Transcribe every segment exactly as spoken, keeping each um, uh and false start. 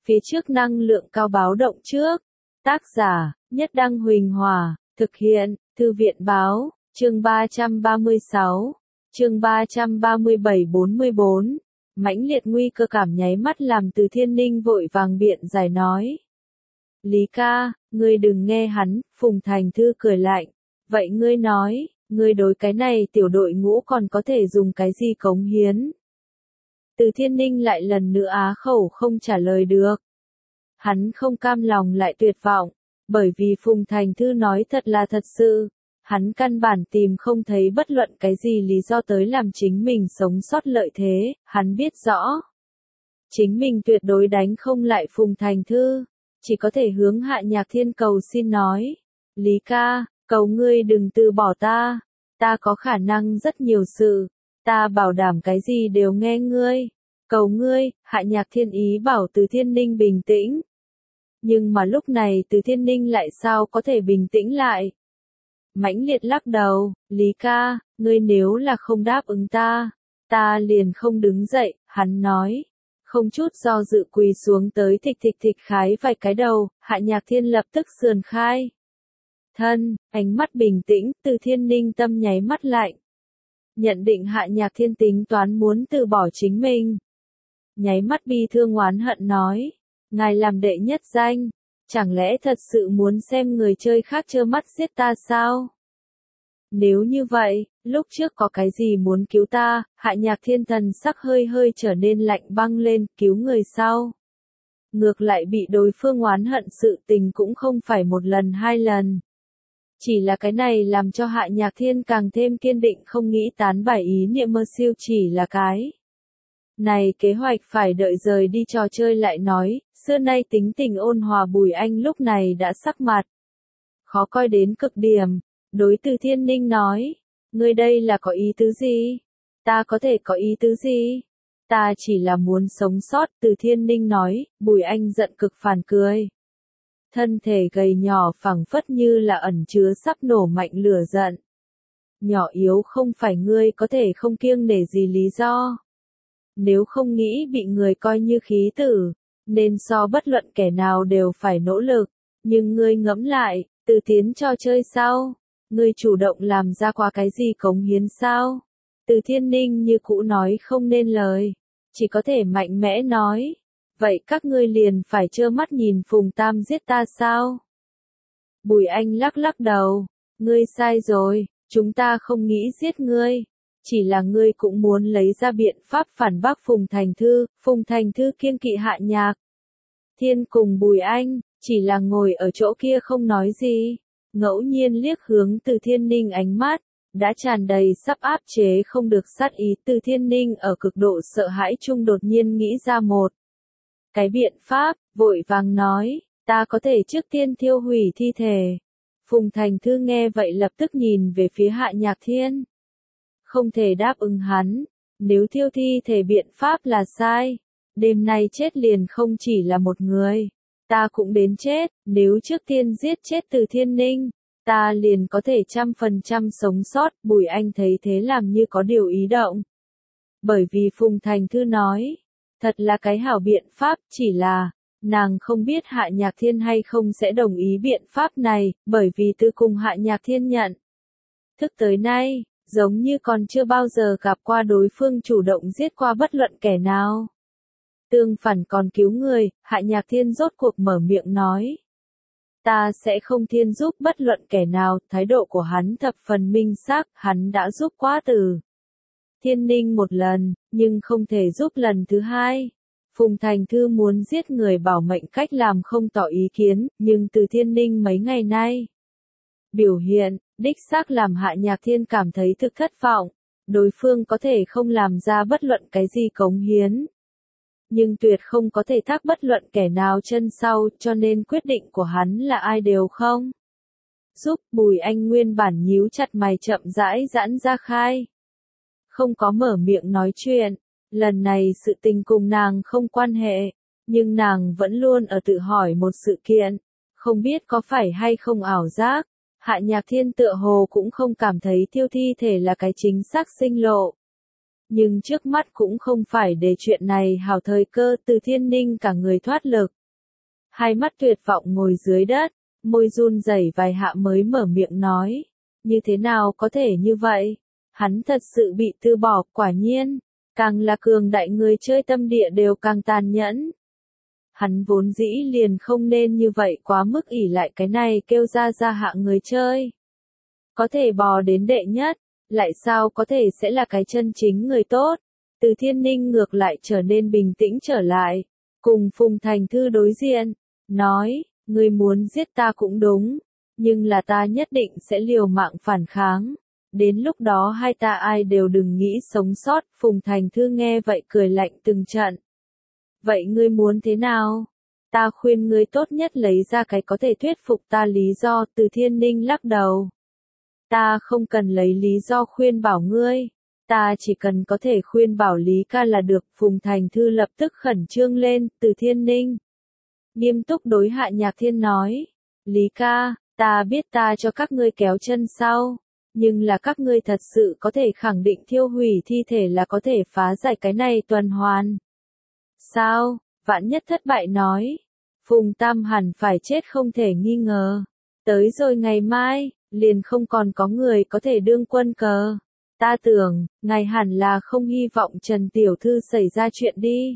phía trước năng lượng cao báo động trước. Tác giả, Nhất Đăng Huỳnh Hòa, thực hiện, Thư viện Báo, chương ba trăm ba mươi sáu, chương ba trăm ba mươi bảy bốn mươi bốn. Mãnh liệt nguy cơ cảm nháy mắt làm Từ Thiên Ninh vội vàng biện giải nói. Lý ca, ngươi đừng nghe hắn, Phùng Thành Thư cười lạnh. Vậy ngươi nói, ngươi đối cái này tiểu đội ngũ còn có thể dùng cái gì cống hiến? Từ Thiên Ninh lại lần nữa á khẩu không trả lời được. Hắn không cam lòng lại tuyệt vọng, bởi vì Phùng Thành Thư nói thật là thật sự. Hắn căn bản tìm không thấy bất luận cái gì lý do tới làm chính mình sống sót lợi thế, hắn biết rõ. Chính mình tuyệt đối đánh không lại Phùng Thành Thư, chỉ có thể hướng Hạ Nhạc Thiên cầu xin nói. Lý ca, cầu ngươi đừng từ bỏ ta, ta có khả năng rất nhiều sự, ta bảo đảm cái gì đều nghe ngươi. Cầu ngươi, Hạ Nhạc Thiên ý bảo Từ Thiên Ninh bình tĩnh. Nhưng mà lúc này Từ Thiên Ninh lại sao có thể bình tĩnh lại? Mãnh liệt lắc đầu, Lý ca, ngươi nếu là không đáp ứng ta, ta liền không đứng dậy, hắn nói. Không chút do dự quỳ xuống tới thịch thịch thịch khái vài cái đầu, Hạ Nhạc Thiên lập tức sườn khai. Thân, ánh mắt bình tĩnh, Từ Thiên Ninh tâm nháy mắt lạnh. Nhận định Hạ Nhạc Thiên tính toán muốn từ bỏ chính mình. Nháy mắt bi thương oán hận nói, ngài làm đệ nhất danh, chẳng lẽ thật sự muốn xem người chơi khác trơ mắt giết ta sao? Nếu như vậy, lúc trước có cái gì muốn cứu ta? Hạ Nhạc Thiên thần sắc hơi hơi trở nên lạnh băng lên, cứu người sau. Ngược lại bị đối phương oán hận sự tình cũng không phải một lần hai lần. Chỉ là cái này làm cho Hạ Nhạc Thiên càng thêm kiên định không nghĩ tán bài ý niệm mơ siêu chỉ là cái. Này kế hoạch phải đợi rời đi trò chơi lại nói, xưa nay tính tình ôn hòa Bùi Anh lúc này đã sắc mặt. Khó coi đến cực điểm, đối Từ Thiên Ninh nói, ngươi đây là có ý tứ gì? Ta có thể có ý tứ gì? Ta chỉ là muốn sống sót, Từ Thiên Ninh nói, Bùi Anh giận cực phản cười. Thân thể gầy nhỏ phẳng phất như là ẩn chứa sắp nổ mạnh lửa giận. Nhỏ yếu không phải ngươi có thể không kiêng nể gì lý do. Nếu không nghĩ bị người coi như khí tử, nên so bất luận kẻ nào đều phải nỗ lực. Nhưng ngươi ngẫm lại, từ tiến cho chơi sao? Ngươi chủ động làm ra qua cái gì cống hiến sao? Từ Thiên Ninh như cũ nói không nên lời, chỉ có thể mạnh mẽ nói. Vậy các ngươi liền phải trơ mắt nhìn Phùng Tam giết ta sao? Bùi Anh lắc lắc đầu, ngươi sai rồi, chúng ta không nghĩ giết ngươi. Chỉ là ngươi cũng muốn lấy ra biện pháp phản bác Phùng Thành Thư, Phùng Thành Thư kiêng kỵ Hạ Nhạc Thiên cùng Bùi Anh, chỉ là ngồi ở chỗ kia không nói gì, ngẫu nhiên liếc hướng Từ Thiên Ninh ánh mắt, đã tràn đầy sắp áp chế không được sát ý. Từ Thiên Ninh ở cực độ sợ hãi chung đột nhiên nghĩ ra một cái biện pháp, vội vàng nói, ta có thể trước tiên thiêu hủy thi thể. Phùng Thành Thư nghe vậy lập tức nhìn về phía Hạ Nhạc Thiên. Không thể đáp ứng hắn, nếu thiêu thi thể biện pháp là sai, đêm nay chết liền không chỉ là một người, ta cũng đến chết, nếu trước tiên giết chết Từ Thiên Ninh, ta liền có thể trăm phần trăm sống sót. Bùi Anh thấy thế làm như có điều ý động. Bởi vì Phùng Thành Thư nói, thật là cái hảo biện pháp, chỉ là, nàng không biết Hạ Nhạc Thiên hay không sẽ đồng ý biện pháp này, bởi vì từ cùng Hạ Nhạc Thiên nhận thức tới nay, giống như còn chưa bao giờ gặp qua đối phương chủ động giết qua bất luận kẻ nào. Tương phản còn cứu người, Hạ Nhạc Thiên rốt cuộc mở miệng nói. Ta sẽ không thiên giúp bất luận kẻ nào, thái độ của hắn thập phần minh xác, hắn đã giúp quá Từ Thiên Ninh một lần, nhưng không thể giúp lần thứ hai. Phùng Thành Thư muốn giết người bảo mệnh cách làm không tỏ ý kiến, nhưng Từ Thiên Ninh mấy ngày nay biểu hiện, đích xác làm Hạ Nhạc Thiên cảm thấy thực thất vọng. Đối phương có thể không làm ra bất luận cái gì cống hiến, nhưng tuyệt không có thể thác bất luận kẻ nào chân sau, cho nên quyết định của hắn là ai đều không giúp. Bùi Anh nguyên bản nhíu chặt mày chậm rãi giãn ra khai, không có mở miệng nói chuyện. Lần này sự tình cùng nàng không quan hệ, nhưng nàng vẫn luôn ở tự hỏi một sự kiện, không biết có phải hay không ảo giác. Hạ Nhạc Thiên tựa hồ cũng không cảm thấy thiêu thi thể là cái chính xác sinh lộ. Nhưng trước mắt cũng không phải để chuyện này hào thời cơ. Từ Thiên Ninh cả người thoát lực, hai mắt tuyệt vọng ngồi dưới đất, môi run rẩy vài hạ mới mở miệng nói, như thế nào có thể như vậy? Hắn thật sự bị từ bỏ, quả nhiên, càng là cường đại người chơi tâm địa đều càng tàn nhẫn. Hắn vốn dĩ liền không nên như vậy quá mức ỷ lại cái này kêu ra ra hạ người chơi. Có thể bò đến đệ nhất, lại sao có thể sẽ là cái chân chính người tốt. Từ Thiên Ninh ngược lại trở nên bình tĩnh trở lại, cùng Phùng Thành Thư đối diện, nói, ngươi muốn giết ta cũng đúng, nhưng là ta nhất định sẽ liều mạng phản kháng. Đến lúc đó hai ta ai đều đừng nghĩ sống sót. Phùng Thành Thư nghe vậy cười lạnh từng trận. Vậy ngươi muốn thế nào? Ta khuyên ngươi tốt nhất lấy ra cái có thể thuyết phục ta lý do. Từ Thiên Ninh lắc đầu. Ta không cần lấy lý do khuyên bảo ngươi. Ta chỉ cần có thể khuyên bảo Lý ca là được. Phùng Thành Thư lập tức khẩn trương lên. Từ Thiên Ninh nghiêm túc đối Hạ Nhạc Thiên nói. Lý ca, ta biết ta cho các ngươi kéo chân sau. Nhưng là các ngươi thật sự có thể khẳng định thiêu hủy thi thể là có thể phá giải cái này tuần hoàn. Sao? Vạn nhất thất bại nói. Phùng Tam hẳn phải chết không thể nghi ngờ. Tới rồi ngày mai, liền không còn có người có thể đương quân cờ. Ta tưởng, ngài hẳn là không hy vọng Trần Tiểu Thư xảy ra chuyện đi.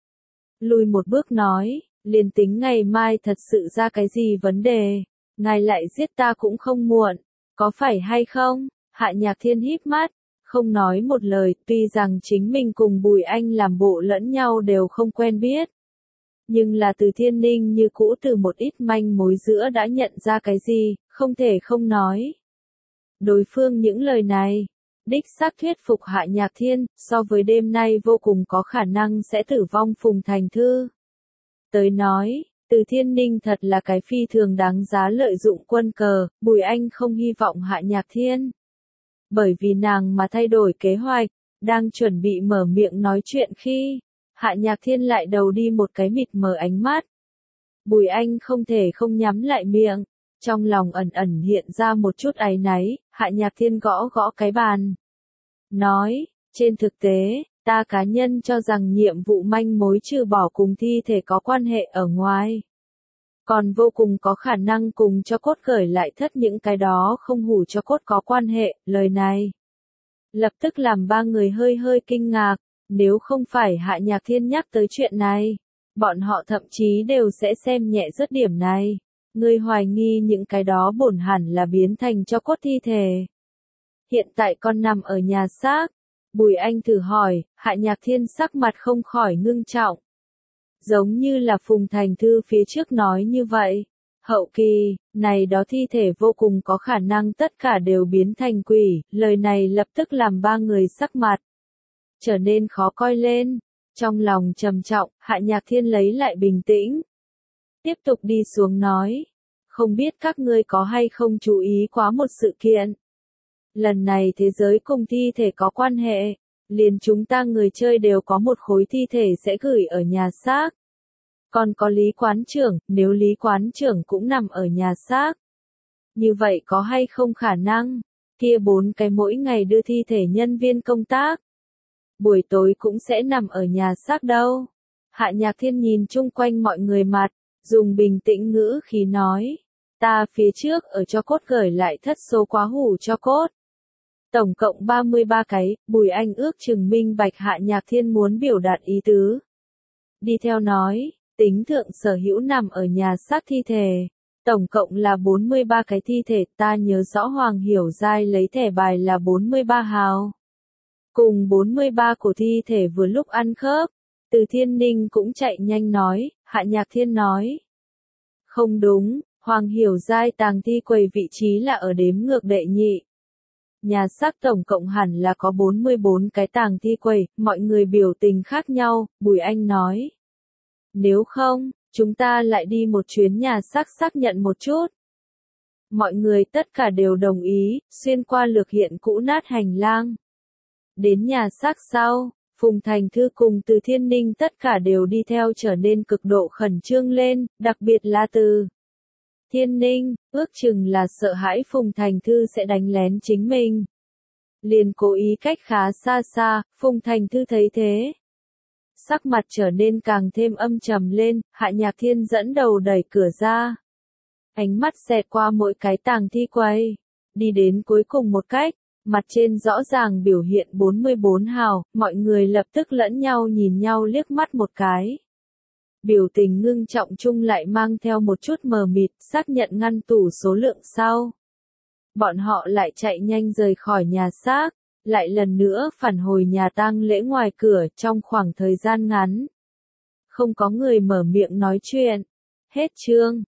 Lùi một bước nói, liền tính ngày mai thật sự ra cái gì vấn đề, ngài lại giết ta cũng không muộn. Có phải hay không? Hạ Nhạc Thiên híp mắt, không nói một lời, tuy rằng chính mình cùng Bùi Anh làm bộ lẫn nhau đều không quen biết. Nhưng là Từ Thiên Ninh như cũ từ một ít manh mối giữa đã nhận ra cái gì, không thể không nói. Đối phương những lời này, đích xác thuyết phục Hạ Nhạc Thiên, so với đêm nay vô cùng có khả năng sẽ tử vong Phùng Thành Thư. Tới nói, Từ Thiên Ninh thật là cái phi thường đáng giá lợi dụng quân cờ. Bùi Anh không hy vọng Hạ Nhạc Thiên. Bởi vì nàng mà thay đổi kế hoạch, đang chuẩn bị mở miệng nói chuyện khi, Hạ Nhạc Thiên lại đầu đi một cái mịt mờ ánh mắt. Bùi Anh không thể không nhắm lại miệng, trong lòng ẩn ẩn hiện ra một chút áy náy. Hạ Nhạc Thiên gõ gõ cái bàn. Nói, trên thực tế, ta cá nhân cho rằng nhiệm vụ manh mối trừ bỏ cùng thi thể có quan hệ ở ngoài. Còn vô cùng có khả năng cùng cho cốt gửi lại thất những cái đó không hủ cho cốt có quan hệ. Lời này lập tức làm ba người hơi hơi kinh ngạc. Nếu không phải Hạ Nhạc Thiên nhắc tới chuyện này, bọn họ thậm chí đều sẽ xem nhẹ rớt điểm này. Ngươi hoài nghi những cái đó bổn hẳn là biến thành cho cốt thi thể. Hiện tại con nằm ở nhà xác. Bùi Anh thử hỏi. Hạ Nhạc Thiên sắc mặt không khỏi ngưng trọng. Giống như là Phùng Thành Thư phía trước nói như vậy. Hậu kỳ, này đó thi thể vô cùng có khả năng tất cả đều biến thành quỷ. Lời này lập tức làm ba người sắc mặt trở nên khó coi lên. Trong lòng trầm trọng, Hạ Nhạc Thiên lấy lại bình tĩnh. Tiếp tục đi xuống nói. Không biết các ngươi có hay không chú ý quá một sự kiện. Lần này thế giới cùng thi thể có quan hệ. Liền chúng ta người chơi đều có một khối thi thể sẽ gửi ở nhà xác. Còn có Lý Quán Trưởng, nếu Lý Quán Trưởng cũng nằm ở nhà xác. Như vậy có hay không khả năng, kia bốn cái mỗi ngày đưa thi thể nhân viên công tác. Buổi tối cũng sẽ nằm ở nhà xác đâu. Hạ Nhạc Thiên nhìn chung quanh mọi người mặt, dùng bình tĩnh ngữ khí nói. Ta phía trước ở cho cốt gửi lại thất số quá hủ cho cốt. Tổng cộng ba mươi ba cái. Bùi Anh ước chừng minh bạch Hạ Nhạc Thiên muốn biểu đạt ý tứ. Đi theo nói, tính thượng sở hữu nằm ở nhà xác thi thể. Tổng cộng là bốn mươi ba cái thi thể. Ta nhớ rõ Hoàng Hiểu Giai lấy thẻ bài là bốn mươi ba hào. Cùng bốn mươi ba của thi thể vừa lúc ăn khớp. Từ Thiên Ninh cũng chạy nhanh nói. Hạ Nhạc Thiên nói. Không đúng, Hoàng Hiểu Giai tàng thi quầy vị trí là ở đếm ngược đệ nhị. Nhà xác tổng cộng hẳn là có bốn mươi bốn cái tàng thi quầy. Mọi người biểu tình khác nhau. Bùi Anh nói. Nếu không, chúng ta lại đi một chuyến nhà xác xác nhận một chút. Mọi người tất cả đều đồng ý, xuyên qua lược hiện cũ nát hành lang. Đến nhà xác sau, Phùng Thành Thư cùng Từ Thiên Ninh tất cả đều đi theo trở nên cực độ khẩn trương lên, đặc biệt là Từ Thiên Ninh, ước chừng là sợ hãi Phùng Thành Thư sẽ đánh lén chính mình. Liền cố ý cách khá xa xa. Phùng Thành Thư thấy thế, sắc mặt trở nên càng thêm âm trầm lên, Hạ Nhạc Thiên dẫn đầu đẩy cửa ra. Ánh mắt xẹt qua mỗi cái tàng thi quay, đi đến cuối cùng một cách, mặt trên rõ ràng biểu hiện bốn mươi bốn hào, mọi người lập tức lẫn nhau nhìn nhau liếc mắt một cái. Biểu tình ngưng trọng chung lại mang theo một chút mờ mịt, xác nhận ngăn tủ số lượng sau. Bọn họ lại chạy nhanh rời khỏi nhà xác, lại lần nữa phản hồi nhà tang lễ ngoài cửa trong khoảng thời gian ngắn. Không có người mở miệng nói chuyện. Hết chương.